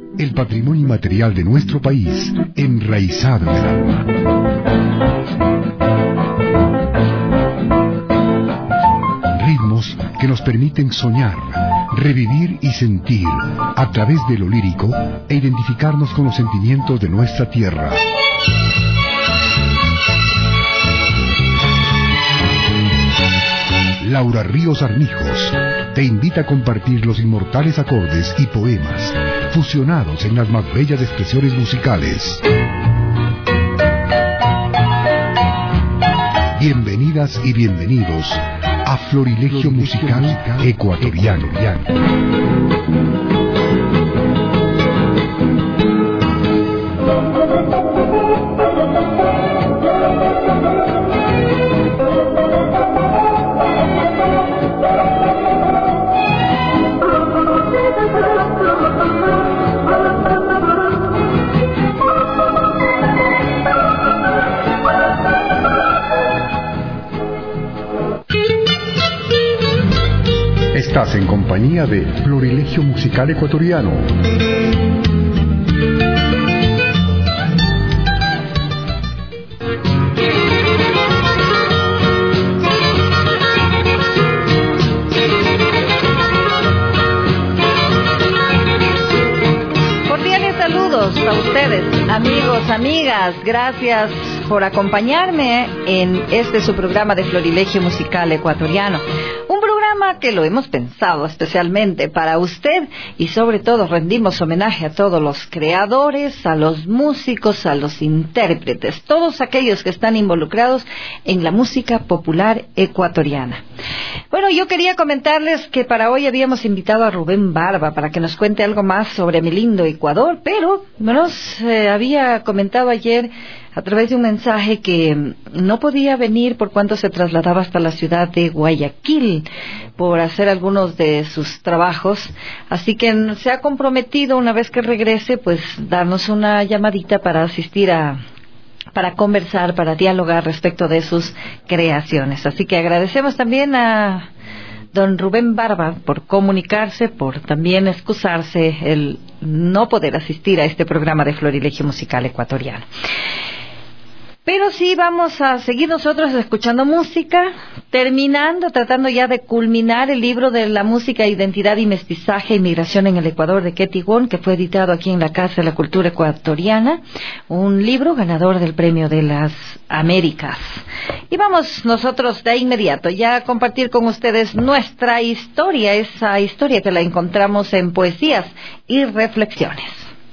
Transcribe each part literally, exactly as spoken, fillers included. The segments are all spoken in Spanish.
el patrimonio inmaterial de nuestro país, enraizado en el alma. Ritmos que nos permiten soñar, revivir y sentir a través de lo lírico e identificarnos con los sentimientos de nuestra tierra. Laura Ríos Armijos te invita a compartir los inmortales acordes y poemas fusionados en las más bellas expresiones musicales. Bienvenidas y bienvenidos a Florilegio Musical Ecuatoriano. Estás en compañía de Florilegio Musical Ecuatoriano. Cordiales saludos a ustedes, amigos, amigas. Gracias por acompañarme en este su programa de Florilegio Musical Ecuatoriano. Que lo hemos pensado especialmente para usted y sobre todo rendimos homenaje a todos los creadores, a los músicos, a los intérpretes, todos aquellos que están involucrados en la música popular ecuatoriana. Bueno, yo quería comentarles que para hoy habíamos invitado a Rubén Barba para que nos cuente algo más sobre mi lindo Ecuador, pero nos eh, había comentado ayer a través de un mensaje que no podía venir por cuanto se trasladaba hasta la ciudad de Guayaquil por hacer algunos de sus trabajos, así que se ha comprometido una vez que regrese pues darnos una llamadita para asistir a para conversar, para dialogar respecto de sus creaciones. Así que agradecemos también a don Rubén Barba por comunicarse, por también excusarse el no poder asistir a este programa de Florilegio Musical Ecuatoriano. Pero sí vamos a seguir nosotros escuchando música, terminando, tratando ya de culminar el libro de la música, identidad y mestizaje, inmigración en el Ecuador de Ketty Wong, que fue editado aquí en la Casa de la Cultura Ecuatoriana, un libro ganador del Premio de las Américas. Y vamos nosotros de inmediato ya a compartir con ustedes nuestra historia, esa historia que la encontramos en Poesías y Reflexiones.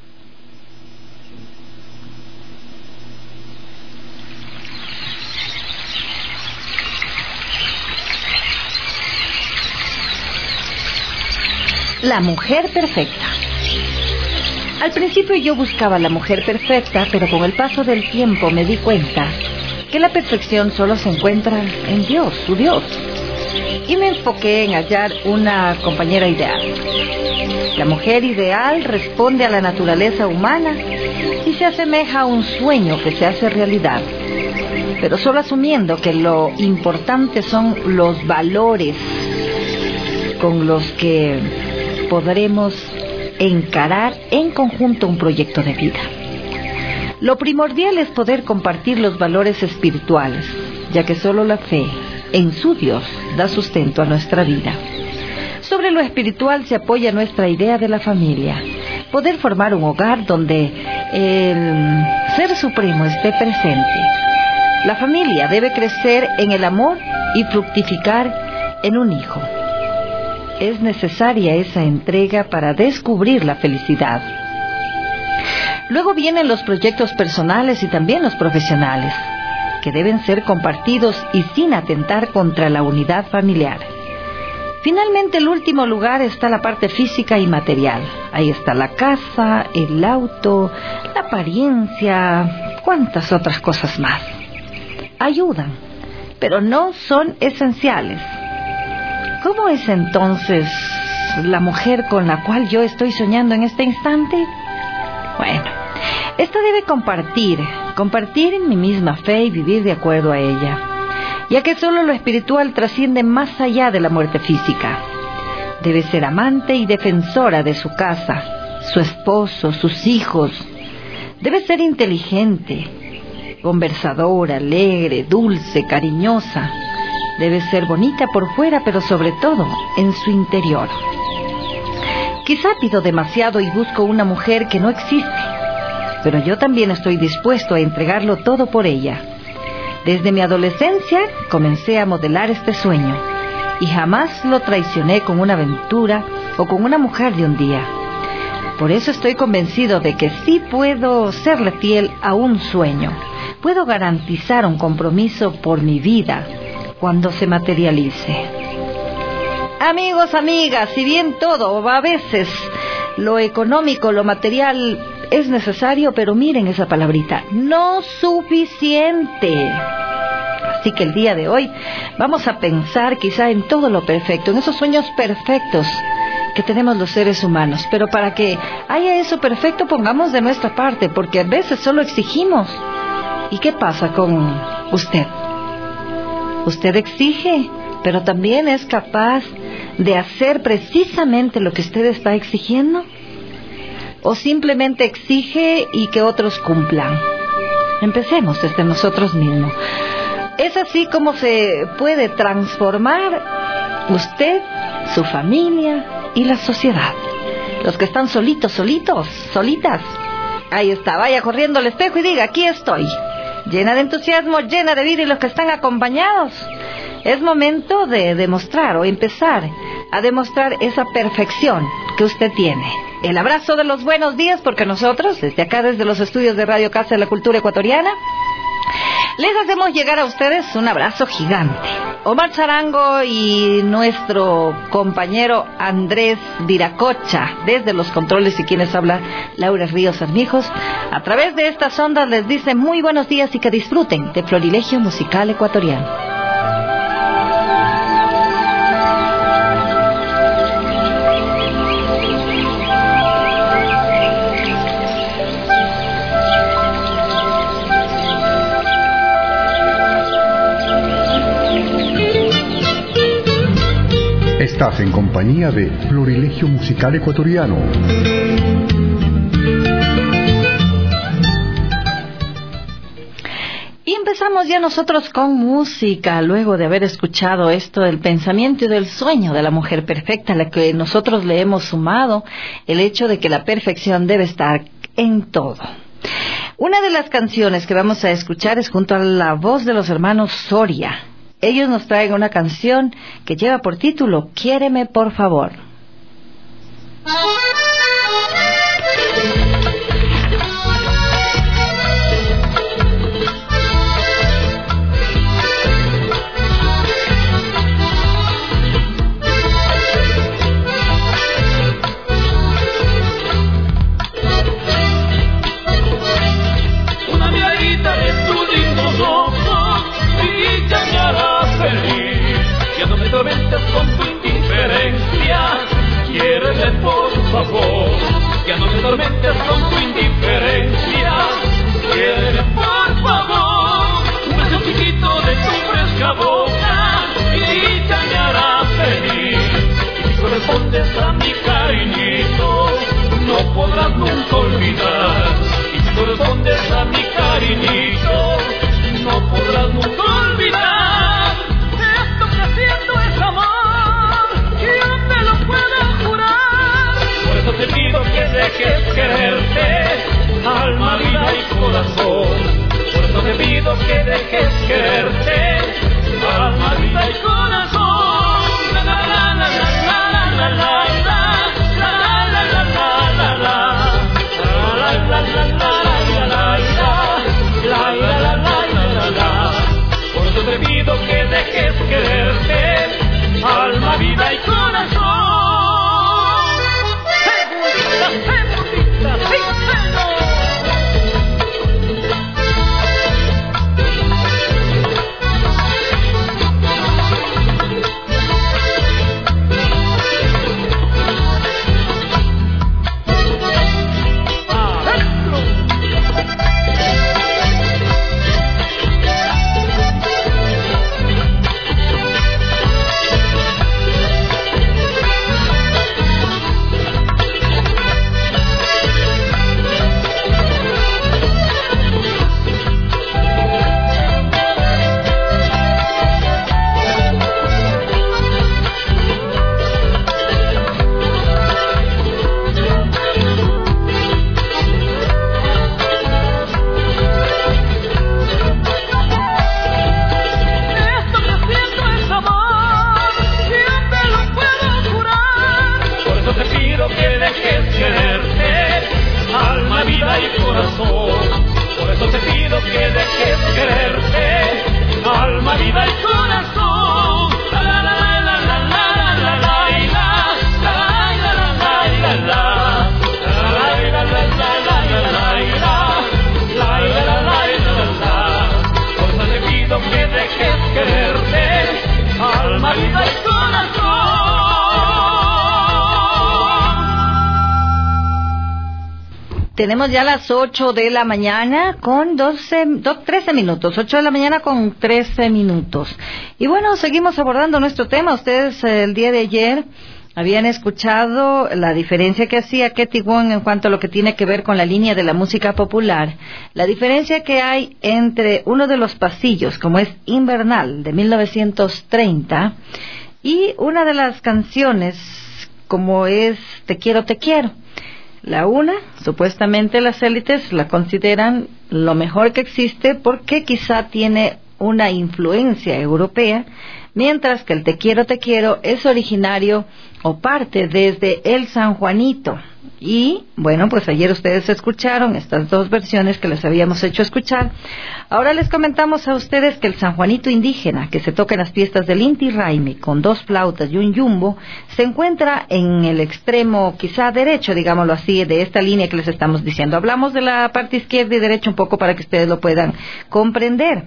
La mujer perfecta. Al principio yo buscaba la mujer perfecta, pero con el paso del tiempo me di cuenta que la perfección solo se encuentra en Dios, su Dios. Y me enfoqué en hallar una compañera ideal. La mujer ideal responde a la naturaleza humana y se asemeja a un sueño que se hace realidad, pero solo asumiendo que lo importante son los valores con los que podremos encarar en conjunto un proyecto de vida. Lo primordial es poder compartir los valores espirituales, ya que solo la fe en su Dios da sustento a nuestra vida. Sobre lo espiritual se apoya nuestra idea de la familia, poder formar un hogar donde el Ser Supremo esté presente. La familia debe crecer en el amor y fructificar en un hijo. Es necesaria esa entrega para descubrir la felicidad. Luego vienen los proyectos personales y también los profesionales, que deben ser compartidos y sin atentar contra la unidad familiar. Finalmente, en último lugar está la parte física y material. Ahí está la casa, el auto, la apariencia, cuántas otras cosas más. Ayudan, pero no son esenciales. ¿Cómo es entonces la mujer con la cual yo estoy soñando en este instante? Bueno, esta debe compartir, compartir en mi misma fe y vivir de acuerdo a ella, ya que solo lo espiritual trasciende más allá de la muerte física. Debe ser amante y defensora de su casa, su esposo, sus hijos. Debe ser inteligente, conversadora, alegre, dulce, cariñosa. Debe ser bonita por fuera, pero sobre todo en su interior. Quizá pido demasiado y busco una mujer que no existe, pero yo también estoy dispuesto a entregarlo todo por ella. Desde mi adolescencia comencé a modelar este sueño y jamás lo traicioné con una aventura o con una mujer de un día. Por eso estoy convencido de que sí puedo serle fiel a un sueño. Puedo garantizar un compromiso por mi vida cuando se materialice. Amigos, amigas, si bien todo, a veces lo económico, lo material es necesario, pero miren esa palabrita, no suficiente. Así que el día de hoy vamos a pensar quizá en todo lo perfecto, en esos sueños perfectos que tenemos los seres humanos. Pero para que haya eso perfecto, pongamos de nuestra parte, porque a veces solo exigimos. ¿Y qué pasa con usted? Usted exige, pero también es capaz de hacer precisamente lo que usted está exigiendo, o simplemente exige y que otros cumplan. Empecemos desde nosotros mismos. Es así como se puede transformar usted, su familia y la sociedad. Los que están solitos, solitos, solitas, ahí está, vaya corriendo al espejo y diga, aquí estoy, llena de entusiasmo, llena de vida. Y los que están acompañados, es momento de demostrar o empezar a demostrar esa perfección que usted tiene. El abrazo de los buenos días, porque nosotros, desde acá, desde los estudios de Radio Casa de la Cultura Ecuatoriana, les hacemos llegar a ustedes un abrazo gigante. Omar Charango y nuestro compañero Andrés Viracocha, desde los controles, y quienes habla, Laura Ríos Armijos, a través de estas ondas les dicen muy buenos días y que disfruten de Florilegio Musical Ecuatoriano. Estás en compañía de Florilegio Musical Ecuatoriano. Y empezamos ya nosotros con música, luego de haber escuchado esto del pensamiento y del sueño de la mujer perfecta, a la que nosotros le hemos sumado el hecho de que la perfección debe estar en todo. Una de las canciones que vamos a escuchar es junto a la voz de los hermanos Soria. Ellos nos traen una canción que lleva por título Quiéreme por favor. Una miradita de tus lindos ojos y cambiarás feliz. Ya no me tormentas con tu indiferencia. Quiéreme por favor. Ya no me tormentas con tu indiferencia. Quiéreme por favor. Un beso chiquito de tu fresca boca y cambiarás feliz. Y si correspondes a mi cariñito, no podrás nunca olvidar. Y si correspondes a mi cariñito, no podrás nunca olvidar. Esto que siento es amor, yo te lo puedo jurar. Por eso te pido que dejes quererte, alma, vida y corazón. Por eso te pido que dejes quererte, alma, vida y corazón. La la la la la la la la la la la la la la. La la la la la la la la la. Por eso te pido que dejes quererte, alma, vida y corazón. ¡Sé bonita, sé bonita, sí, Tenemos ya las ocho de la mañana con doce, do, trece minutos, ocho de la mañana con trece minutos. Y bueno, seguimos abordando nuestro tema. Ustedes eh, el día de ayer habían escuchado la diferencia que hacía Ketty Wong en cuanto a lo que tiene que ver con la línea de la música popular. La diferencia que hay entre uno de los pasillos, como es Invernal, de mil novecientos treinta, y una de las canciones, como es Te quiero, te quiero. La una, supuestamente las élites la consideran lo mejor que existe porque quizá tiene una influencia europea, mientras que el Te quiero, te quiero es originario o parte desde el San Juanito. Y bueno, pues ayer ustedes escucharon estas dos versiones que les habíamos hecho escuchar. Ahora les comentamos a ustedes que el San Juanito indígena, que se toca en las fiestas del Inti Raymi con dos flautas y un yumbo, se encuentra en el extremo quizá derecho, digámoslo así, de esta línea que les estamos diciendo. Hablamos de la parte izquierda y derecha un poco para que ustedes lo puedan comprender.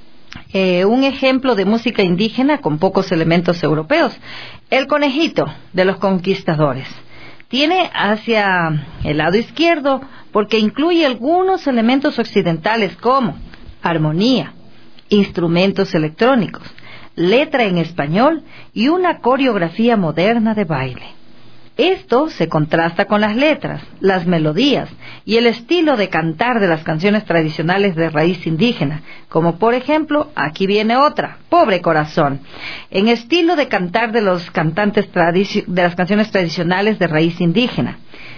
Eh, un ejemplo de música indígena con pocos elementos europeos, el conejito de los conquistadores. Tiene hacia el lado izquierdo porque incluye algunos elementos occidentales como armonía, instrumentos electrónicos, letra en español y una coreografía moderna de baile. Esto se contrasta con las letras, las melodías y el estilo de cantar de las canciones tradicionales de raíz indígena, como por ejemplo, aquí viene otra, Pobre Corazón, en estilo de cantar de los cantantes tradici- de las canciones tradicionales de raíz indígena.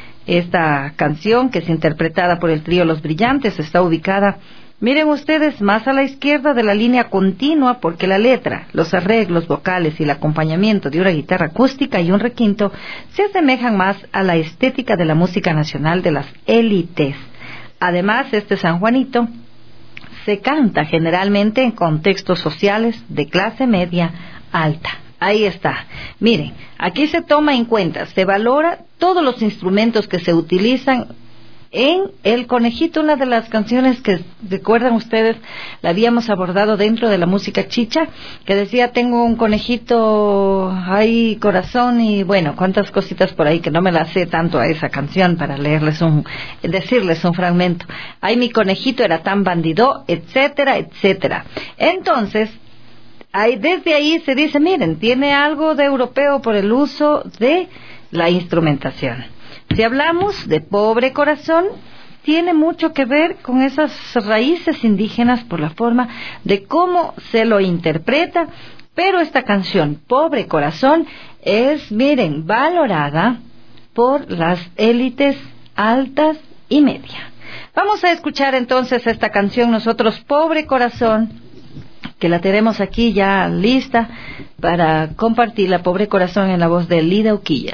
Esta canción, que es interpretada por el trío Los Brillantes, está ubicada, miren ustedes, más a la izquierda de la línea continua, porque la letra, los arreglos vocales y el acompañamiento de una guitarra acústica y un requinto se asemejan más a la estética de la música nacional de las élites. Además, este San Juanito se canta generalmente en contextos sociales de clase media alta. Ahí está. Miren, aquí se toma en cuenta, se valora todos los instrumentos que se utilizan en El Conejito, una de las canciones que, recuerdan ustedes, la habíamos abordado dentro de la música chicha, que decía, tengo un conejito, ay, corazón, y bueno, cuántas cositas por ahí que no me la sé tanto a esa canción para leerles un, decirles un fragmento. Ay, mi conejito era tan bandido, etcétera, etcétera. Entonces, ahí, desde ahí se dice, miren, tiene algo de europeo por el uso de la instrumentación. Si hablamos de Pobre Corazón, tiene mucho que ver con esas raíces indígenas por la forma de cómo se lo interpreta, pero esta canción, Pobre Corazón, es, miren, valorada por las élites altas y media. Vamos a escuchar entonces esta canción nosotros, Pobre Corazón, que la tenemos aquí ya lista para compartirla, Pobre Corazón, en la voz de Lida Uquillas.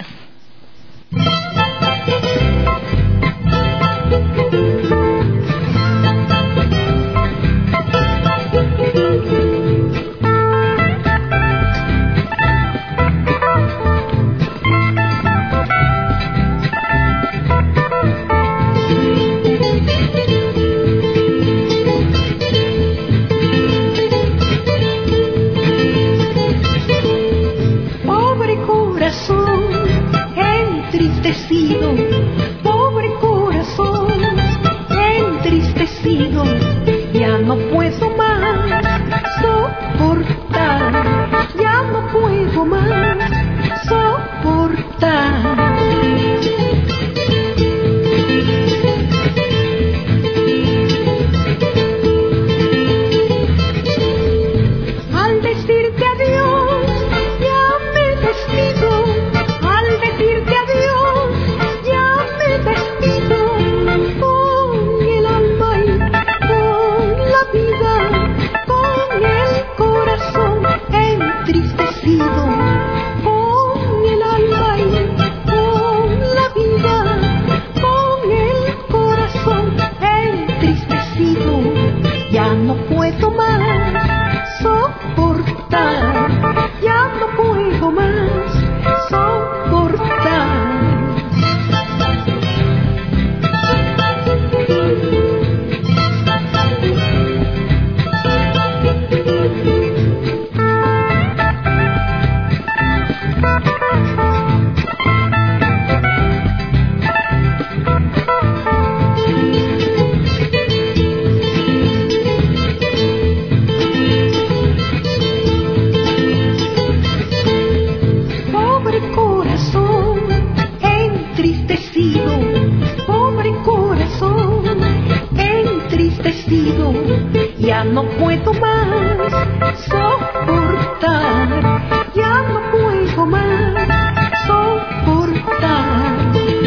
Pobre corazón, entristecido no puedo más soportar, ya no puedo más soportar.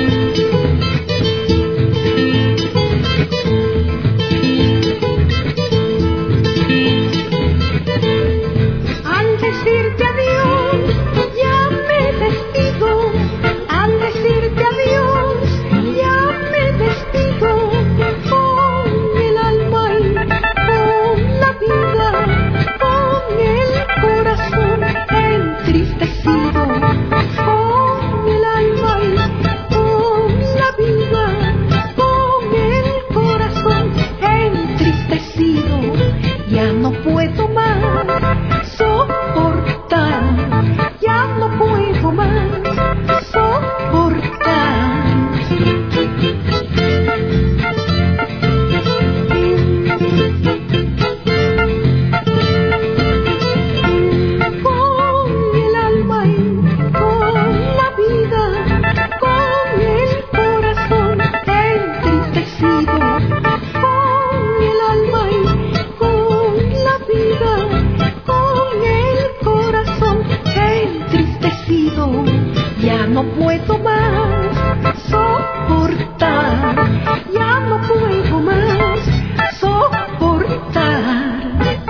Al decirte adiós, ya me despido. Al decirte adiós, ya me despido. Con el alma y con la vida, con el corazón entristecido. Con el alma y con la vida, con el corazón entristecido. Ya no puedo más soportar, ya no puedo más soportar. Con el alma y con la vida, con el corazón entristecido. Con el alma y con la vida, con el corazón entristecido. Ya no puedo más soportar, ya no puedo más soportar.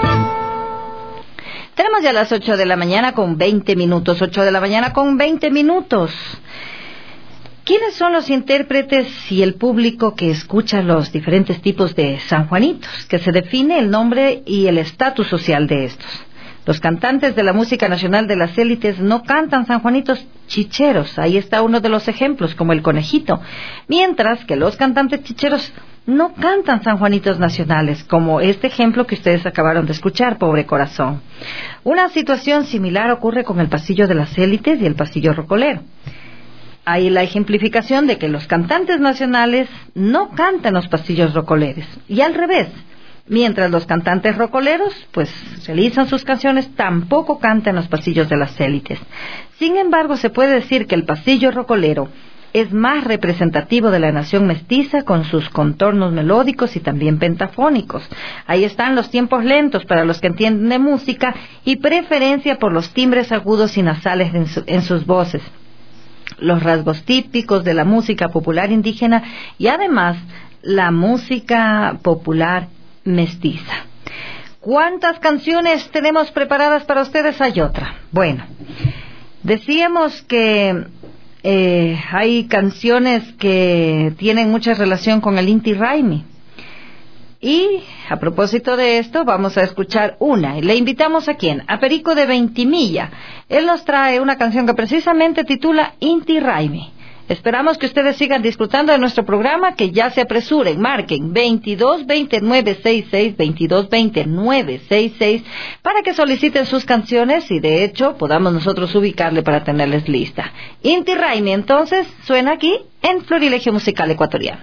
Tenemos ya las ocho de la mañana con veinte minutos, ocho de la mañana con veinte minutos. ¿Quiénes son los intérpretes y el público que escucha los diferentes tipos de sanjuanitos? Que se define el nombre y el estatus social de estos. Los cantantes de la música nacional de las élites no cantan sanjuanitos chicheros, ahí está uno de los ejemplos, como el Conejito, mientras que los cantantes chicheros no cantan sanjuanitos nacionales, como este ejemplo que ustedes acabaron de escuchar, Pobre Corazón. Una situación similar ocurre con el pasillo de las élites y el pasillo rocolero. Hay la ejemplificación de que los cantantes nacionales no cantan los pasillos rocoleros, y al revés. Mientras los cantantes rocoleros, pues, realizan sus canciones, tampoco cantan los pasillos de las élites. Sin embargo, se puede decir que el pasillo rocolero es más representativo de la nación mestiza, con sus contornos melódicos y también pentafónicos. Ahí están los tiempos lentos para los que entienden de música y preferencia por los timbres agudos y nasales en, su, en sus voces, los rasgos típicos de la música popular indígena y además la música popular mestiza. ¿Cuántas canciones tenemos preparadas para ustedes? Hay otra. Bueno, decíamos que eh, hay canciones que tienen mucha relación con el Inti Raymi. Y a propósito de esto, vamos a escuchar una. Y le invitamos a quién? A Perico de Ventimilla. Él nos trae una canción que precisamente titula Inti Raymi. Esperamos que ustedes sigan disfrutando de nuestro programa, que ya se apresuren, marquen veintidós veinte nueve sesenta y seis, veintidós veinte nueve sesenta y seis, para que soliciten sus canciones y de hecho podamos nosotros ubicarle para tenerles lista. Inti Raymi entonces suena aquí en Florilegio Musical Ecuatoriano.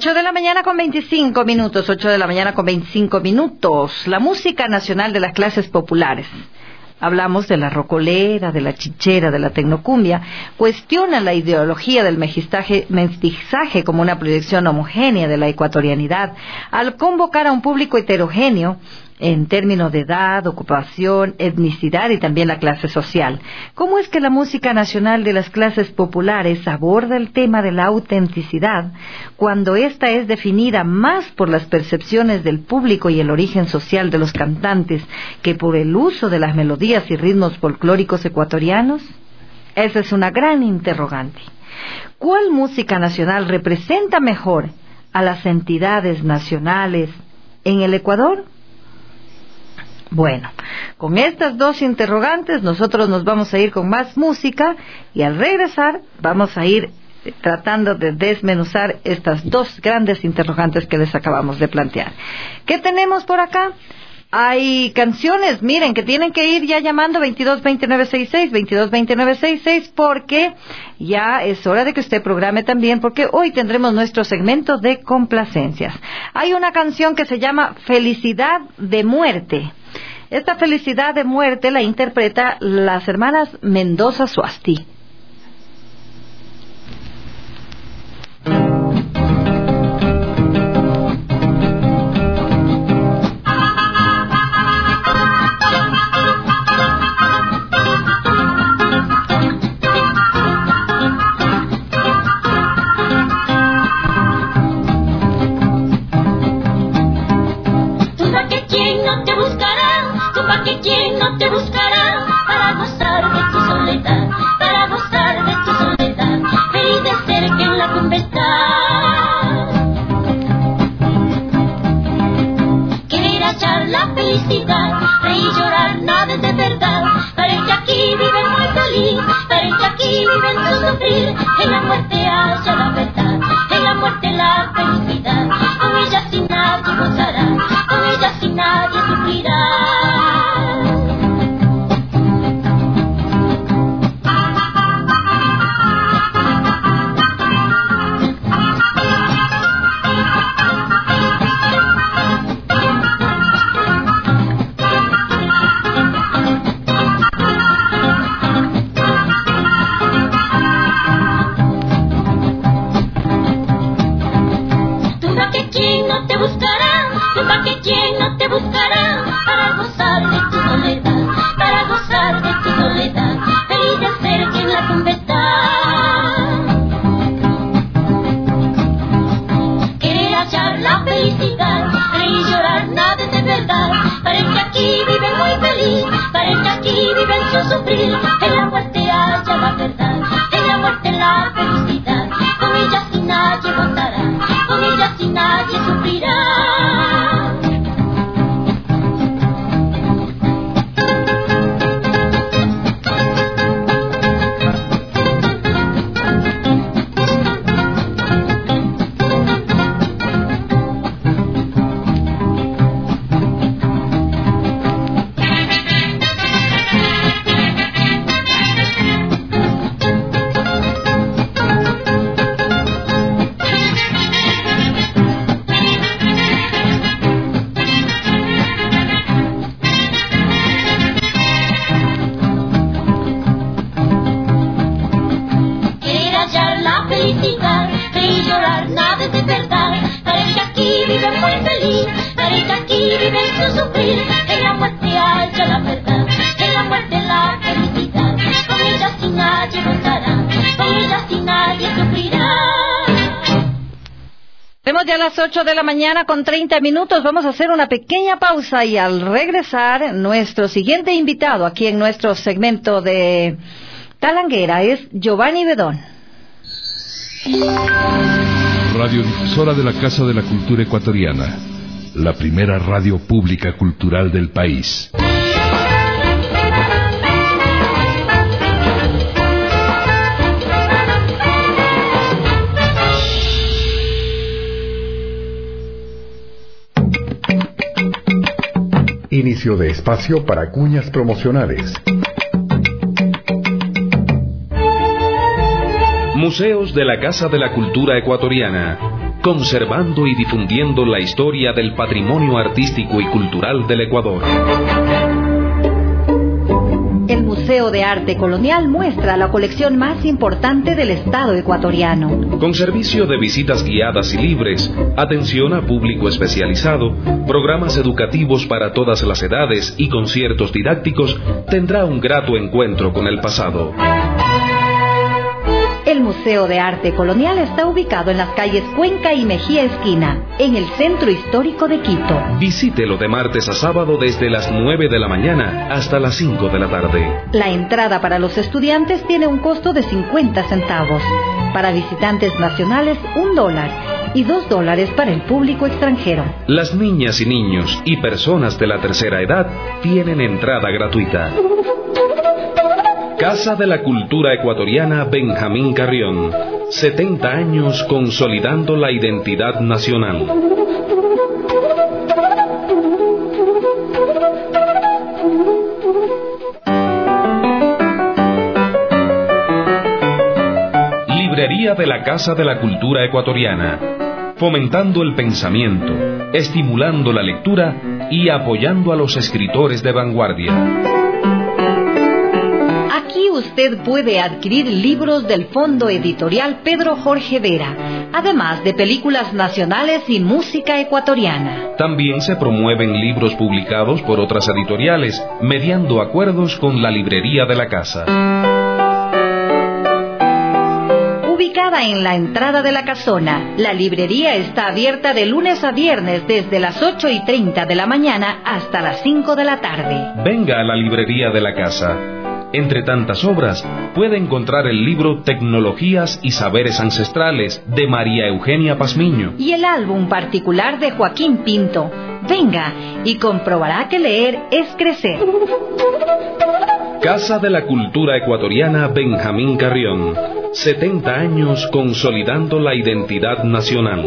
ocho de la mañana con veinticinco minutos, ocho de la mañana con veinticinco minutos. La música nacional de las clases populares. Hablamos de la rocolera, de la chichera, de la tecnocumbia. Cuestiona la ideología del mestizaje, mestizaje como una proyección homogénea de la ecuatorianidad, al convocar a un público heterogéneo en términos de edad, ocupación, etnicidad y también la clase social. ¿Cómo es que la música nacional de las clases populares aborda el tema de la autenticidad cuando ésta es definida más por las percepciones del público y el origen social de los cantantes que por el uso de las melodías y ritmos folclóricos ecuatorianos? Esa es una gran interrogante. ¿Cuál música nacional representa mejor a las entidades nacionales en el Ecuador? Bueno, con estas dos interrogantes nosotros nos vamos a ir con más música y al regresar vamos a ir tratando de desmenuzar estas dos grandes interrogantes que les acabamos de plantear. ¿Qué tenemos por acá? Hay canciones, miren, que tienen que ir ya llamando veintidós veintinueve sesenta y seis, veintidós veintinueve sesenta y seis, porque ya es hora de que usted programe también, porque hoy tendremos nuestro segmento de complacencias. Hay una canción que se llama Felicidad de Muerte. Esta Felicidad de Muerte la interpreta las hermanas Mendoza Suasti. ¿Quién no te buscará para gozar de tu soledad, para gozar de tu soledad, feliz de ser que en la convertad? Querer hallar la felicidad, reír y llorar, nada es de verdad. Para el que aquí vive muy feliz, para el que aquí vive en su sufrir, en la muerte halla la verdad, en la muerte la felicidad. Con ella sin nadie gozará, con ella sin nadie sufrirá. ¿Quién no te buscará para gozar de tu soledad, para gozar de tu soledad, feliz de ser quien la convertá? Querer hallar la felicidad, reír y llorar, nada es de verdad. Para el que aquí vive muy feliz, para el que aquí vive en su sufrir, en la muerte halla la verdad, en la muerte la felicidad. Con ella sin nadie gozará, con ella sin nadie sufrirá. Ya a las ocho de la mañana con treinta minutos, vamos a hacer una pequeña pausa y al regresar nuestro siguiente invitado aquí en nuestro segmento de Talanguera es Giovanni Bedón. Radiodifusora de la Casa de la Cultura Ecuatoriana, la primera radio pública cultural del país. Inicio de espacio para cuñas promocionales. Museos de la Casa de la Cultura Ecuatoriana. conservando y difundiendo la historia del patrimonio artístico y cultural del Ecuador. El Museo de Arte Colonial muestra la colección más importante del Estado ecuatoriano. Con servicio de visitas guiadas y libres, atención a público especializado, programas educativos para todas las edades y conciertos didácticos, tendrá un grato encuentro con el pasado. El Museo de Arte Colonial está ubicado en las calles Cuenca y Mejía Esquina, en el centro histórico de Quito. Visítelo de martes a sábado desde las nueve de la mañana hasta las cinco de la tarde. La entrada para los estudiantes tiene un costo de cincuenta centavos. Para visitantes nacionales, un dólar. Y dos dólares para el público extranjero. Las niñas y niños y personas de la tercera edad tienen entrada gratuita. Casa de la Cultura Ecuatoriana Benjamín Carrión. setenta años consolidando la identidad nacional. Librería de la Casa de la Cultura Ecuatoriana. Fomentando el pensamiento, estimulando la lectura y apoyando a los escritores de vanguardia. Aquí usted puede adquirir libros del Fondo Editorial Pedro Jorge Vera, además de películas nacionales y música ecuatoriana. También se promueven libros publicados por otras editoriales, mediando acuerdos con la librería de la casa. Ubicada en la entrada de la casona, la librería está abierta de lunes a viernes desde las ocho y treinta de la mañana hasta las cinco de la tarde. Venga a la librería de la casa. Entre tantas obras, puede encontrar el libro Tecnologías y Saberes Ancestrales, de María Eugenia Pazmiño. Y el álbum particular de Joaquín Pinto. Venga y comprobará que leer es crecer. Casa de la Cultura Ecuatoriana Benjamín Carrión. setenta años consolidando la identidad nacional.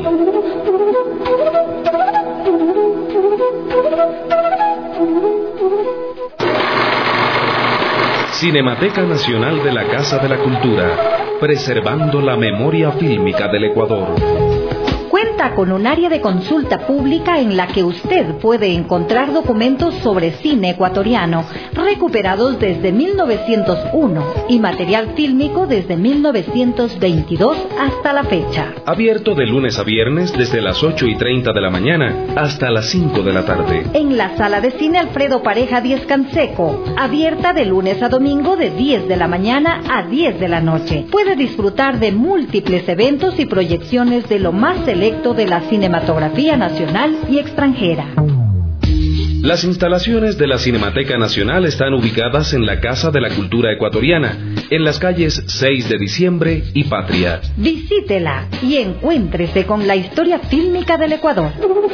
Cinemateca Nacional de la Casa de la Cultura, preservando la memoria fílmica del Ecuador. Cuenta con un área de consulta pública en la que usted puede encontrar documentos sobre cine ecuatoriano recuperados desde mil novecientos uno y material fílmico desde mil novecientos veintidós hasta la fecha. Abierto de lunes a viernes desde las ocho y treinta de la mañana hasta las cinco de la tarde. En la sala de cine Alfredo Pareja Díez Canseco, abierta de lunes a domingo de diez de la mañana a diez de la noche. Puede disfrutar de múltiples eventos y proyecciones de lo más selecto de la cinematografía nacional y extranjera. Las instalaciones de la Cinemateca Nacional están ubicadas en la Casa de la Cultura Ecuatoriana, en las calles seis de diciembre y Patria. Visítela y encuéntrese con la historia fílmica del Ecuador.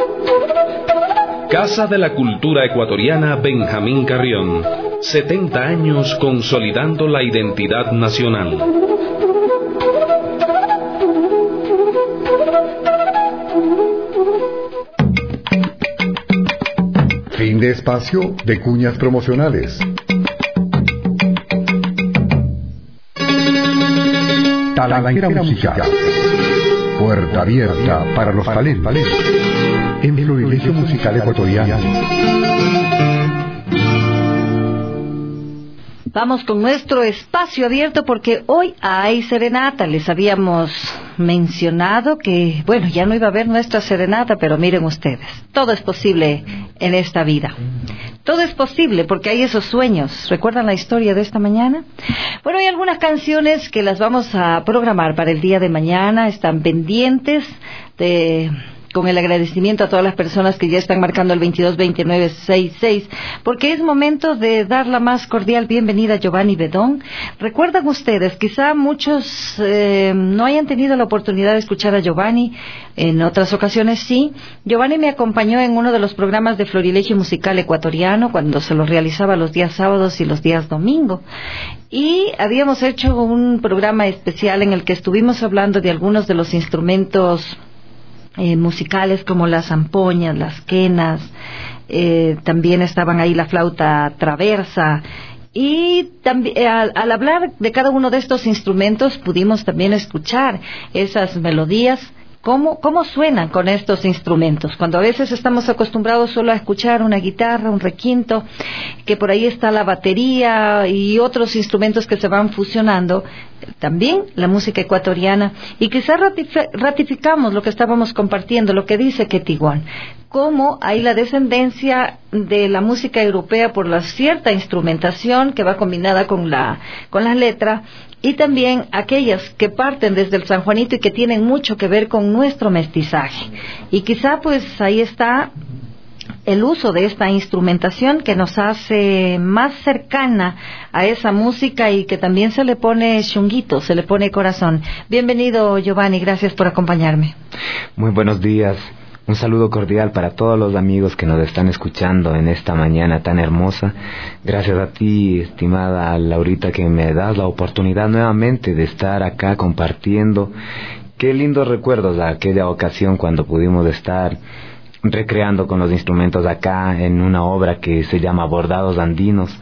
Casa de la Cultura Ecuatoriana Benjamín Carrión. setenta años consolidando la identidad nacional. Fin de espacio de cuñas promocionales. Talanquera musical. Puerta abierta para los talentos. En Florilegio Musical Ecuatoriano. Vamos con nuestro espacio abierto porque hoy hay serenata. Les habíamos mencionado que, bueno, ya no iba a haber nuestra serenata, pero miren ustedes, todo es posible en esta vida. Todo es posible porque hay esos sueños. ¿Recuerdan la historia de esta mañana? Bueno, hay algunas canciones que las vamos a programar para el día de mañana. Están pendientes de... con el agradecimiento a todas las personas que ya están marcando el veintidós veintinueve sesenta y seis, porque es momento de dar la más cordial bienvenida a Giovanni Bedón. Recuerdan ustedes, quizá muchos eh, no hayan tenido la oportunidad de escuchar a Giovanni, en otras ocasiones sí. Giovanni me acompañó en uno de los programas de Florilegio Musical Ecuatoriano, cuando se los realizaba los días sábados y los días domingo. Y habíamos hecho un programa especial en el que estuvimos hablando de algunos de los instrumentos Eh, musicales como las zampoñas, las quenas, eh, también estaban ahí la flauta traversa, y también eh, al, al hablar de cada uno de estos instrumentos pudimos también escuchar esas melodías cómo, cómo suenan con estos instrumentos. Cuando a veces estamos acostumbrados solo a escuchar una guitarra, un requinto, que por ahí está la batería y otros instrumentos que se van fusionando, también la música ecuatoriana, y quizás ratificamos lo que estábamos compartiendo, lo que dice Ketty Wong, cómo hay la descendencia de la música europea por la cierta instrumentación que va combinada con la con la letra, y también aquellas que parten desde el San Juanito y que tienen mucho que ver con nuestro mestizaje. Y quizá pues ahí está el uso de esta instrumentación que nos hace más cercana a esa música y que también se le pone chunguito, se le pone corazón. Bienvenido, Giovanni, gracias por acompañarme. Muy buenos días. Un saludo cordial para todos los amigos que nos están escuchando en esta mañana tan hermosa. Gracias a ti, estimada Laurita, que me das la oportunidad nuevamente de estar acá compartiendo. Qué lindos recuerdos de aquella ocasión cuando pudimos estar recreando con los instrumentos acá en una obra que se llama Bordados Andinos.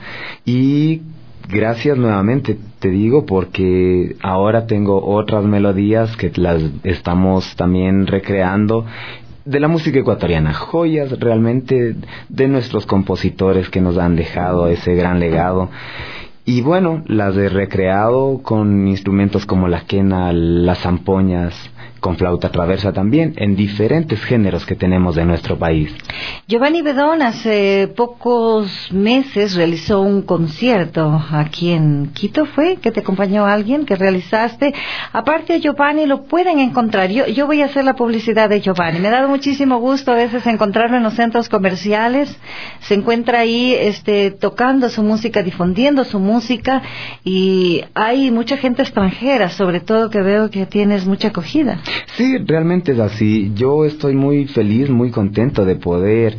Y gracias nuevamente, te digo, porque ahora tengo otras melodías que las estamos también recreando de la música ecuatoriana, joyas realmente de nuestros compositores que nos han dejado ese gran legado. Y bueno, las he recreado con instrumentos como la quena, las zampoñas, con flauta traversa también, en diferentes géneros que tenemos de nuestro país. Giovanni Bedón hace pocos meses realizó un concierto aquí en Quito, ¿fue? ¿Que te acompañó alguien que realizaste? Aparte de Giovanni, lo pueden encontrar. Yo, yo voy a hacer la publicidad de Giovanni. Me ha dado muchísimo gusto a veces encontrarlo en los centros comerciales. Se encuentra ahí este, tocando su música, difundiendo su música, y hay mucha gente extranjera, sobre todo, que veo que tienes mucha acogida. Sí, realmente es así. Yo estoy muy feliz, muy contento de poder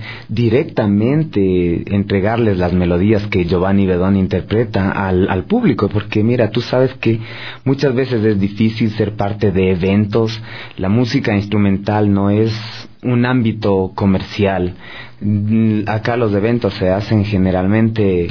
directamente entregarles las melodías que Giovanni Bedón interpreta al, al público, porque mira, tú sabes que muchas veces es difícil ser parte de eventos. La música instrumental no es un ámbito comercial. Acá los eventos se hacen generalmente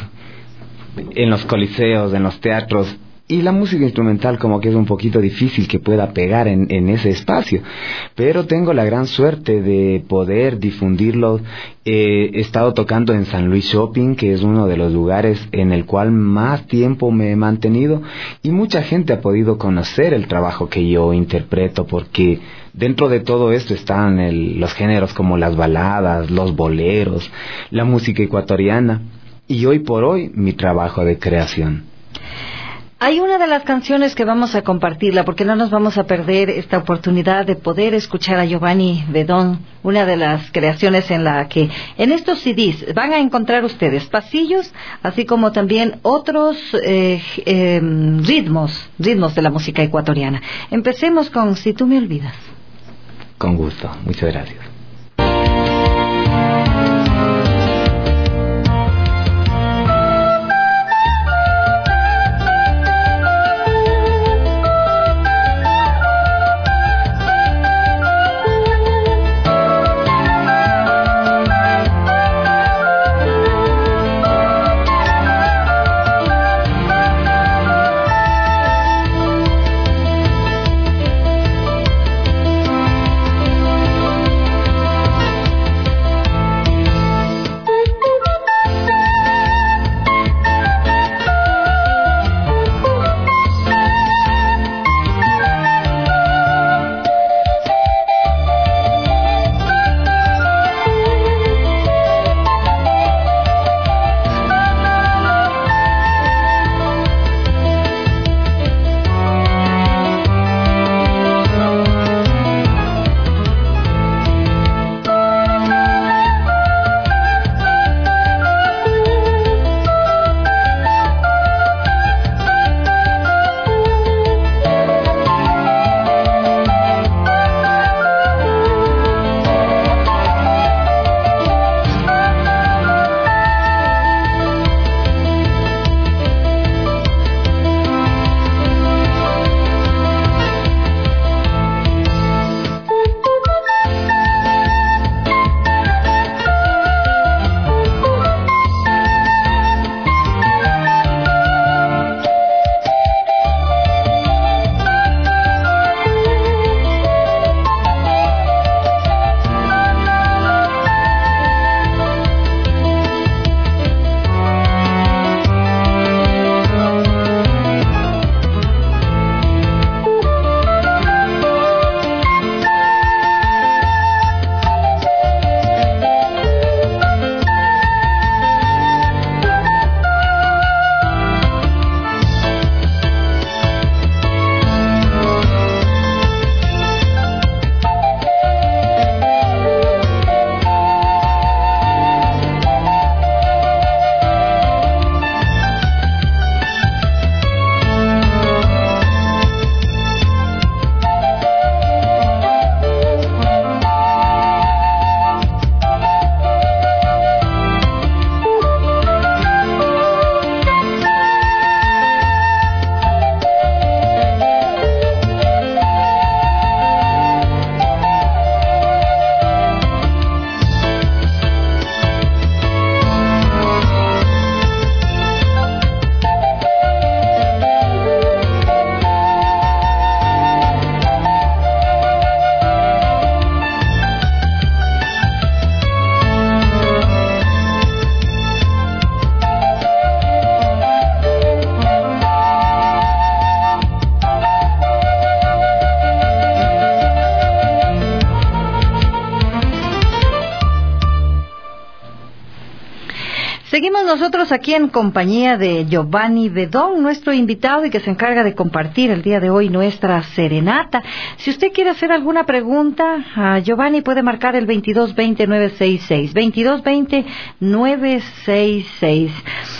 en los coliseos, en los teatros, y la música instrumental como que es un poquito difícil que pueda pegar en, en ese espacio. Pero tengo la gran suerte de poder difundirlo. Eh, he estado tocando en San Luis Shopping, que es uno de los lugares en el cual más tiempo me he mantenido, y mucha gente ha podido conocer el trabajo que yo interpreto, porque dentro de todo esto están el, los géneros como las baladas, los boleros, la música ecuatoriana, y hoy por hoy mi trabajo de creación. Hay una de las canciones que vamos a compartirla, porque no nos vamos a perder esta oportunidad de poder escuchar a Giovanni Bedón, una de las creaciones en la que en estos C Ds van a encontrar ustedes pasillos, así como también otros eh, eh, ritmos, ritmos de la música ecuatoriana. Empecemos con Si tú me olvidas. Con gusto, muchas gracias. Seguimos nosotros aquí en compañía de Giovanni Bedón, nuestro invitado y que se encarga de compartir el día de hoy nuestra serenata. Si usted quiere hacer alguna pregunta a Giovanni, puede marcar el veintidós veinte nueve sesenta y seis, veintidós veinte nueve sesenta y seis.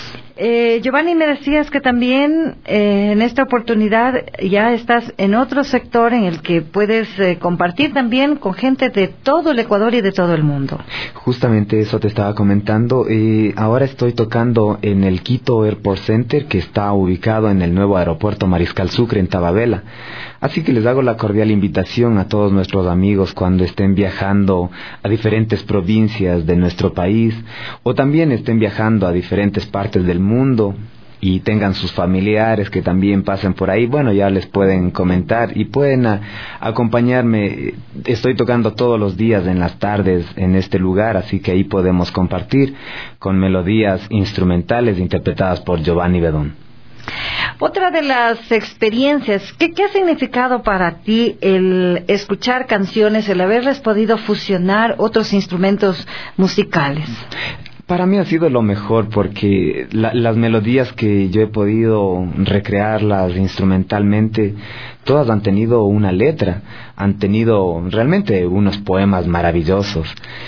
Eh, Giovanni, me decías que también eh, en esta oportunidad ya estás en otro sector en el que puedes eh, compartir también con gente de todo el Ecuador y de todo el mundo. Justamente eso te estaba comentando. Eh, ahora estoy tocando en el Quito Airport Center, que está ubicado en el nuevo aeropuerto Mariscal Sucre en Tababela. Así que les hago la cordial invitación a todos nuestros amigos cuando estén viajando a diferentes provincias de nuestro país o también estén viajando a diferentes partes del mundo y tengan sus familiares que también pasen por ahí. Bueno, ya les pueden comentar y pueden a, acompañarme. Estoy tocando todos los días en las tardes en este lugar, así que ahí podemos compartir con melodías instrumentales interpretadas por Giovanni Bedón. Otra de las experiencias, ¿qué, ¿qué ha significado para ti el escuchar canciones, el haberles podido fusionar otros instrumentos musicales? Para mí ha sido lo mejor porque la, las melodías que yo he podido recrearlas instrumentalmente, todas han tenido una letra, han tenido realmente unos poemas maravillosos.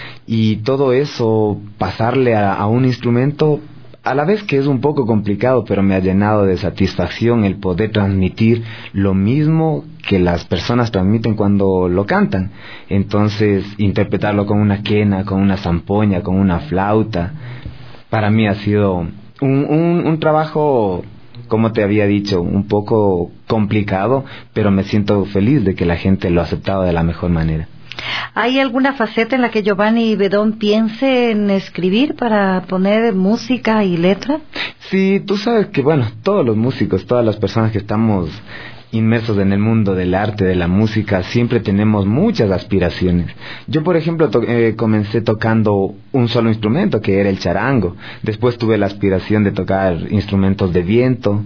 Y todo eso, pasarle a, a un instrumento, a la vez que es un poco complicado, pero me ha llenado de satisfacción el poder transmitir lo mismo que las personas transmiten cuando lo cantan. Entonces, interpretarlo con una quena, con una zampoña, con una flauta, para mí ha sido un, un, un trabajo, como te había dicho, un poco complicado, pero me siento feliz de que la gente lo ha aceptado de la mejor manera. ¿Hay alguna faceta en la que Giovanni Bedón piense en escribir para poner música y letra? Sí, tú sabes que, bueno, todos los músicos, todas las personas que estamos inmersos en el mundo del arte, de la música, siempre tenemos muchas aspiraciones. Yo, por ejemplo, to- eh, comencé tocando un solo instrumento, que era el charango. Después tuve la aspiración de tocar instrumentos de viento.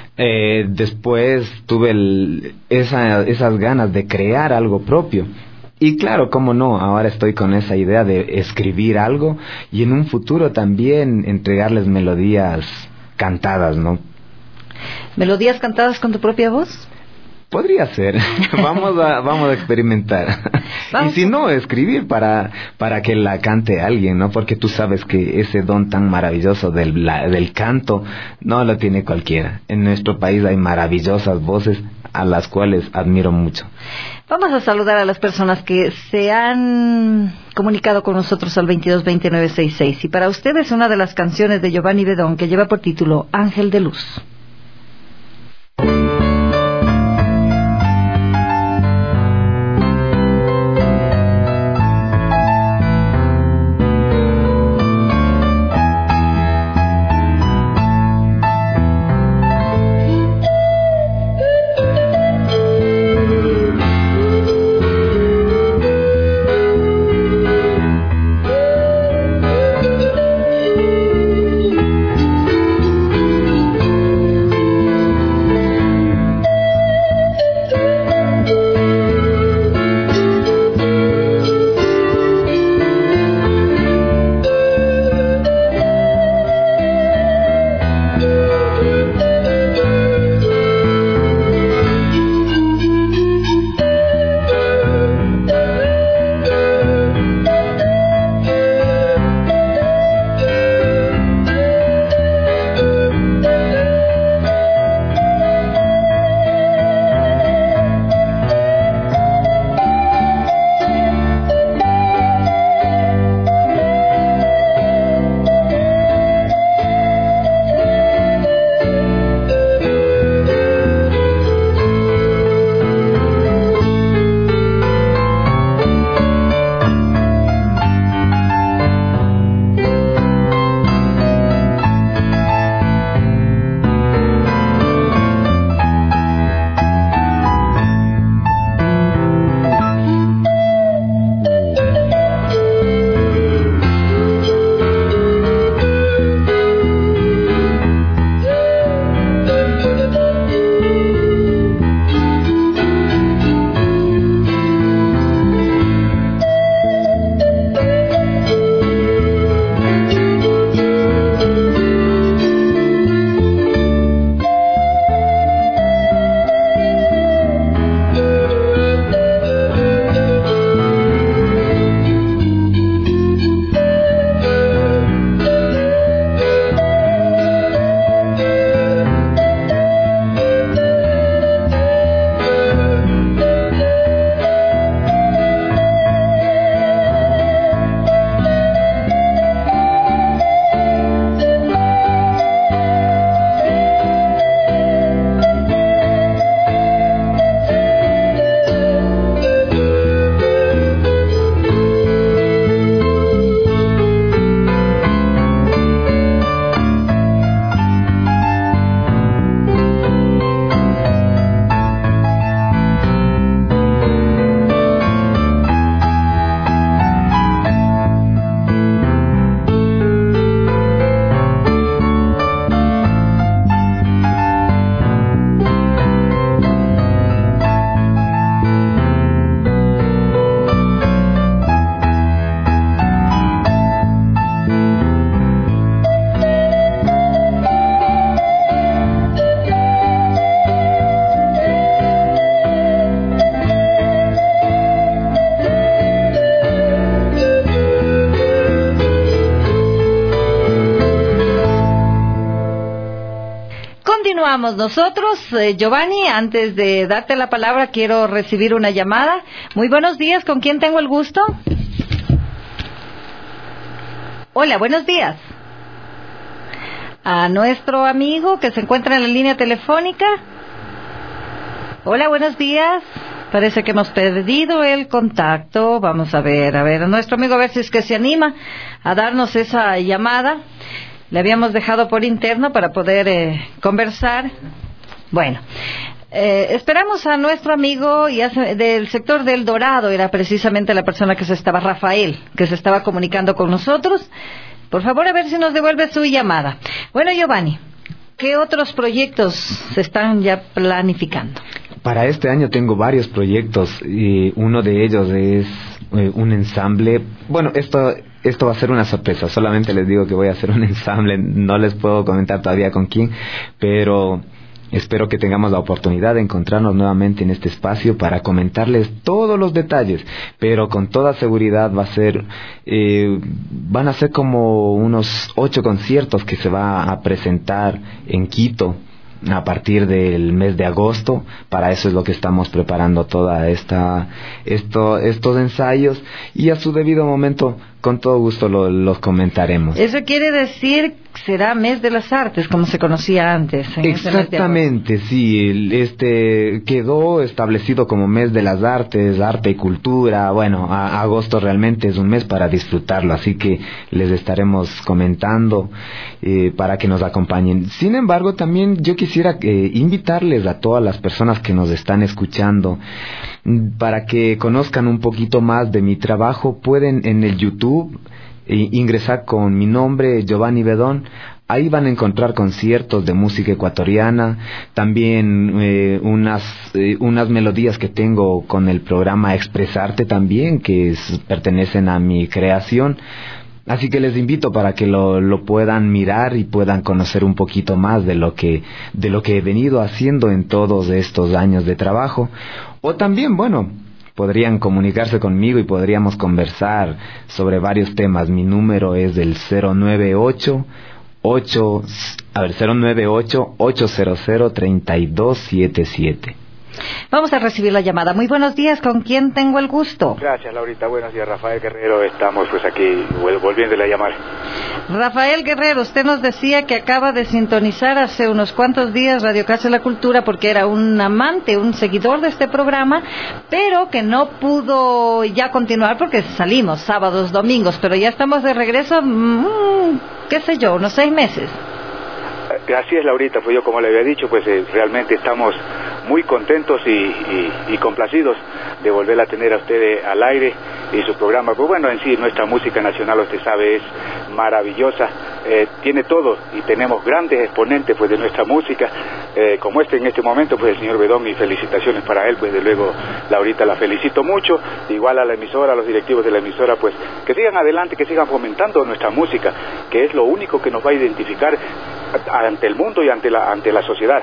Eh, después tuve el, esa, esas ganas de crear algo propio. Y claro, cómo no, ahora estoy con esa idea de escribir algo y en un futuro también entregarles melodías cantadas, ¿no? ¿Melodías cantadas con tu propia voz? Podría ser. Vamos a vamos a experimentar. Vamos. Y si no, escribir para para que la cante alguien, ¿no? Porque tú sabes que ese don tan maravilloso del la, del canto no lo tiene cualquiera. En nuestro país hay maravillosas voces a las cuales admiro mucho. Vamos a saludar a las personas que se han comunicado con nosotros al veintidós veinte nueve sesenta y seis. Y para ustedes una de las canciones de Giovanni Bedón que lleva por título Ángel de Luz. Thank you. continuamos nosotros. eh, Giovanni, antes de darte la palabra, quiero recibir una llamada. Muy buenos días, ¿con quién tengo el gusto? Hola, buenos días. A nuestro amigo que se encuentra en la línea telefónica. Hola, buenos días. Parece que hemos perdido el contacto. Vamos a ver, a ver, a nuestro amigo, a ver si es que se anima a darnos esa llamada. Le habíamos dejado por interno para poder eh, conversar. Bueno, eh, esperamos a nuestro amigo y hace, del sector del Dorado, era precisamente la persona que se estaba, Rafael, que se estaba comunicando con nosotros. Por favor, a ver si nos devuelve su llamada. Bueno, Giovanni, ¿qué otros proyectos se están ya planificando? Para este año tengo varios proyectos y uno de ellos es eh, un ensamble. Bueno, esto esto va a ser una sorpresa, solamente les digo que voy a hacer un ensamble, no les puedo comentar todavía con quién, pero espero que tengamos la oportunidad de encontrarnos nuevamente en este espacio para comentarles todos los detalles, pero con toda seguridad va a ser, eh, van a ser como unos ocho conciertos que se va a presentar en Quito a partir del mes de agosto. Para eso es lo que estamos preparando toda esta esto estos ensayos, y a su debido momento con todo gusto lo, los comentaremos. Eso quiere decir será mes de las artes, como se conocía antes. En Exactamente, sí. Este quedó establecido como mes de las artes, arte y cultura. Bueno, a, agosto realmente es un mes para disfrutarlo, así que les estaremos comentando eh, para que nos acompañen. Sin embargo, también yo quisiera eh, invitarles a todas las personas que nos están escuchando para que conozcan un poquito más de mi trabajo. Pueden en el YouTube e ingresar con mi nombre, Giovanni Bedón. Ahí van a encontrar conciertos de música ecuatoriana, también eh, unas eh, unas melodías que tengo con el programa Expresarte también, que es, pertenecen a mi creación. Así que les invito para que lo, lo puedan mirar y puedan conocer un poquito más de lo que de lo que he venido haciendo en todos estos años de trabajo. O también, bueno, podrían comunicarse conmigo y podríamos conversar sobre varios temas. Mi número es del cero nueve ocho ocho, a ver, cero nueve ocho ocho cero cero tres dos siete siete. Vamos a recibir la llamada. Muy buenos días, ¿con quién tengo el gusto? Gracias, Laurita. Buenos días, Rafael Guerrero. Estamos pues aquí volviéndole a llamar. Rafael Guerrero, usted nos decía que acaba de sintonizar hace unos cuantos días Radio Casa de la Cultura porque era un amante, un seguidor de este programa, pero que no pudo ya continuar porque salimos sábados, domingos, pero ya estamos de regreso, mmm, qué sé yo, unos seis meses. Así es, Laurita, pues yo como le había dicho, pues eh, realmente estamos muy contentos y, y, y complacidos de volver a tener a usted al aire y su programa. Pues bueno, en sí nuestra música nacional, usted sabe, es maravillosa, eh, tiene todo y tenemos grandes exponentes pues de nuestra música, eh, como este en este momento, pues el señor Bedón, y felicitaciones para él, pues de luego Laurita la felicito mucho, igual a la emisora, a los directivos de la emisora, pues que sigan adelante, que sigan fomentando nuestra música, que es lo único que nos va a identificar ante el mundo y ante la ante la sociedad.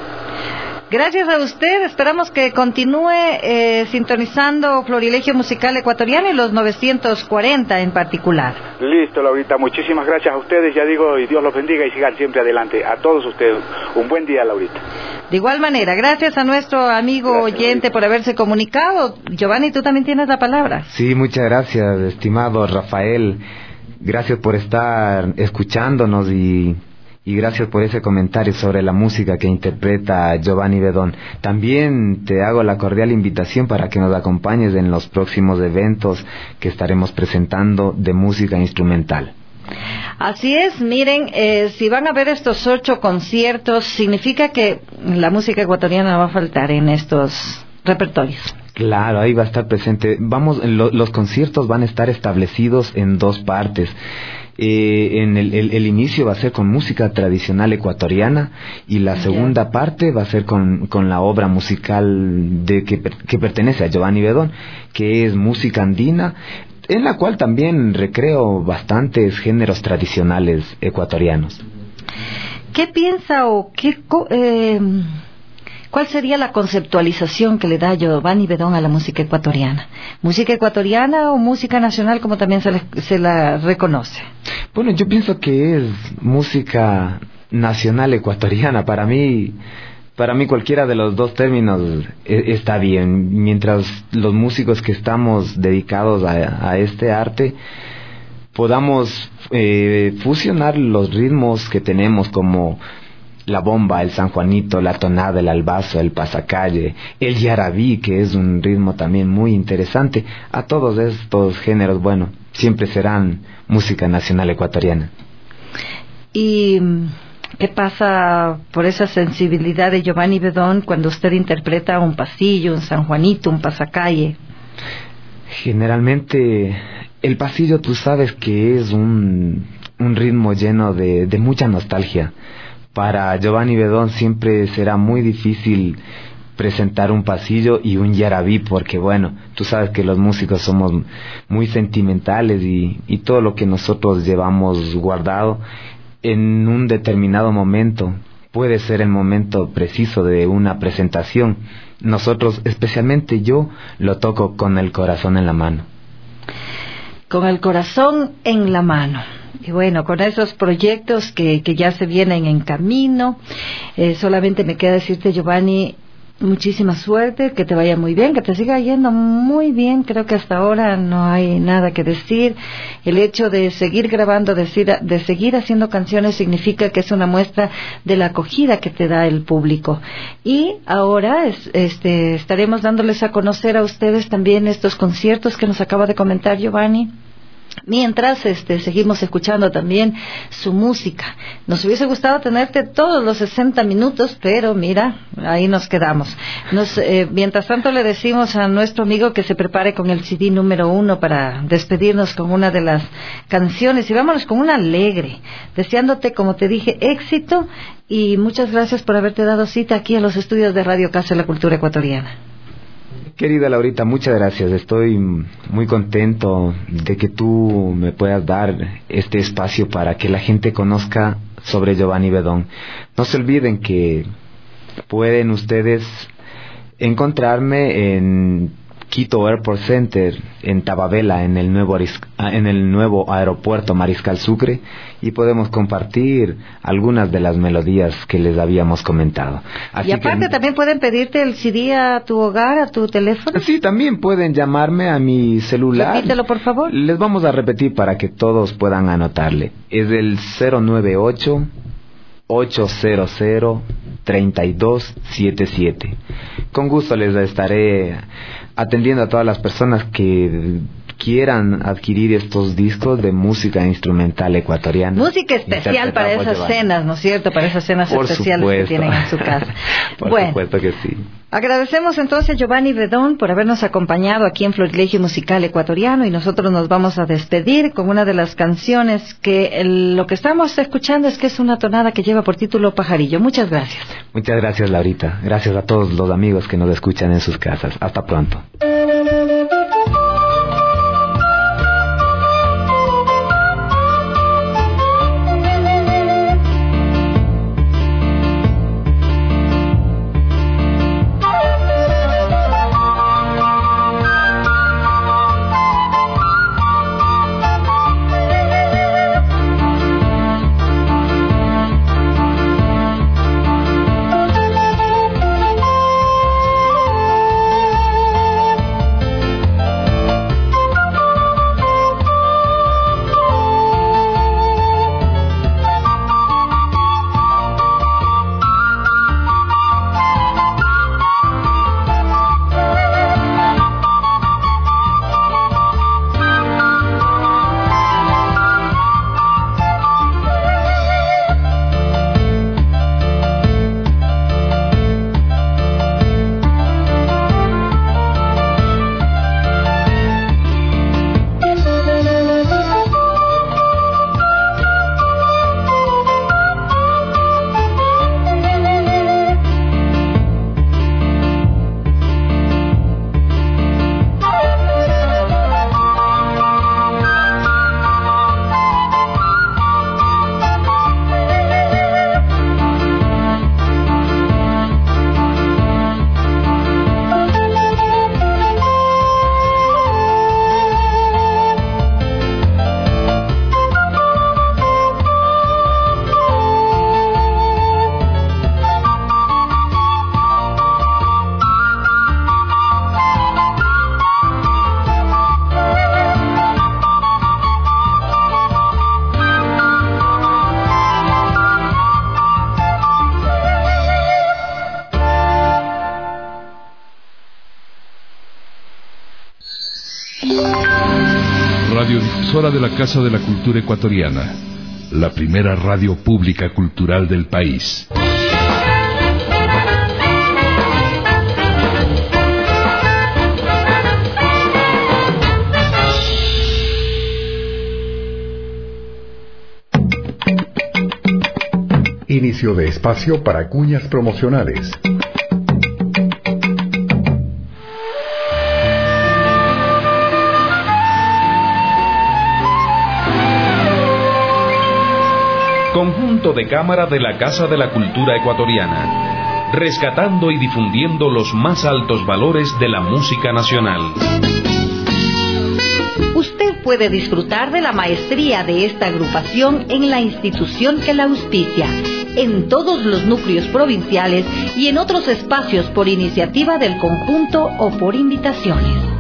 Gracias a usted, esperamos que continúe eh, sintonizando Florilegio Musical Ecuatoriano y los novecientos cuarenta en particular. Listo, Laurita, muchísimas gracias a ustedes, ya digo, y Dios los bendiga y sigan siempre adelante. A todos ustedes, un buen día, Laurita. De igual manera, gracias a nuestro amigo gracias, oyente Laurita, por haberse comunicado. Giovanni, tú también tienes la palabra. Sí, muchas gracias, estimado Rafael. Gracias por estar escuchándonos y... y gracias por ese comentario sobre la música que interpreta Giovanni Bedón. También te hago la cordial invitación para que nos acompañes en los próximos eventos que estaremos presentando de música instrumental. Así es, miren, eh, si van a ver estos ocho conciertos, significa que la música ecuatoriana va a faltar en estos repertorios. Claro, ahí va a estar presente. Vamos, lo, los conciertos van a estar establecidos en dos partes. Eh, en el, el, el inicio va a ser con música tradicional ecuatoriana y la okay. segunda parte va a ser con, con la obra musical de que, que pertenece a Giovanni Bedón, que es música andina, en la cual también recreo bastantes géneros tradicionales ecuatorianos. ¿Qué piensa o qué... Eh... ¿Cuál sería la conceptualización que le da Giovanni Bedón a la música ecuatoriana? ¿Música ecuatoriana o música nacional, como también se, le, se la reconoce? Bueno, yo pienso que es música nacional ecuatoriana. Para mí, para mí cualquiera de los dos términos está bien, mientras los músicos que estamos dedicados a, a este arte podamos eh, fusionar los ritmos que tenemos, como la bomba, el sanjuanito, la tonada, el albazo, el pasacalle, el yarabí, que es un ritmo también muy interesante. A todos estos géneros, bueno, siempre serán música nacional ecuatoriana. ¿Y qué pasa por esa sensibilidad de Giovanni Bedón cuando usted interpreta un pasillo, un sanjuanito, un pasacalle? Generalmente el pasillo, tú sabes que es un, un ritmo lleno de, de mucha nostalgia. Para Giovanni Bedón siempre será muy difícil presentar un pasillo y un yarabí, porque bueno, tú sabes que los músicos somos muy sentimentales y, y todo lo que nosotros llevamos guardado en un determinado momento puede ser el momento preciso de una presentación. Nosotros, especialmente yo, lo toco con el corazón en la mano. Con el corazón en la mano. Y bueno, con esos proyectos que, que ya se vienen en camino, eh, solamente me queda decirte, Giovanni, muchísima suerte, que te vaya muy bien, que te siga yendo muy bien. Creo que hasta ahora no hay nada que decir. El hecho de seguir grabando, de, decir, de seguir haciendo canciones, significa que es una muestra de la acogida que te da el público. Y ahora es, este, estaremos dándoles a conocer a ustedes también estos conciertos que nos acaba de comentar Giovanni. Mientras este, seguimos escuchando también su música. Nos hubiese gustado tenerte todos los sesenta minutos, pero mira, ahí nos quedamos. Nos, eh, mientras tanto le decimos a nuestro amigo que se prepare con el C D número uno para despedirnos con una de las canciones. Y vámonos con una alegre, deseándote, como te dije, éxito, y muchas gracias por haberte dado cita aquí a los estudios de Radio Casa de la Cultura Ecuatoriana. Querida Laurita, muchas gracias. Estoy muy contento de que tú me puedas dar este espacio para que la gente conozca sobre Giovanni Bedón. No se olviden que pueden ustedes encontrarme en Quito Airport Center, en Tababela, en el nuevo en el nuevo aeropuerto Mariscal Sucre, y podemos compartir algunas de las melodías que les habíamos comentado. Así y aparte que, también pueden pedirte el C D a tu hogar, a tu teléfono. Sí, también pueden llamarme a mi celular. Repítelo, por favor. Les vamos a repetir para que todos puedan anotarle. Es el cero nueve ocho, ocho cero cero, tres dos siete siete. Con gusto les estaré atendiendo a todas las personas que quieran adquirir estos discos de música instrumental ecuatoriana. Música especial para esas Giovanni. cenas, ¿no es cierto? Para esas cenas Por especiales supuesto. que tienen en su casa. Por bueno, supuesto que sí. Agradecemos entonces a Giovanni Bedón por habernos acompañado aquí en Florilegio Musical Ecuatoriano, y nosotros nos vamos a despedir con una de las canciones que el, lo que estamos escuchando es que es una tonada que lleva por título Pajarillo. Muchas gracias. Muchas gracias, Laurita. Gracias a todos los amigos que nos escuchan en sus casas. Hasta pronto. radiodifusora de la Casa de la Cultura Ecuatoriana, la primera radio pública cultural del país. Inicio de espacio para cuñas promocionales. Conjunto de cámara de la Casa de la Cultura Ecuatoriana, rescatando y difundiendo los más altos valores de la música nacional. Usted puede disfrutar de la maestría de esta agrupación en la institución que la auspicia, en todos los núcleos provinciales y en otros espacios por iniciativa del conjunto o por invitaciones.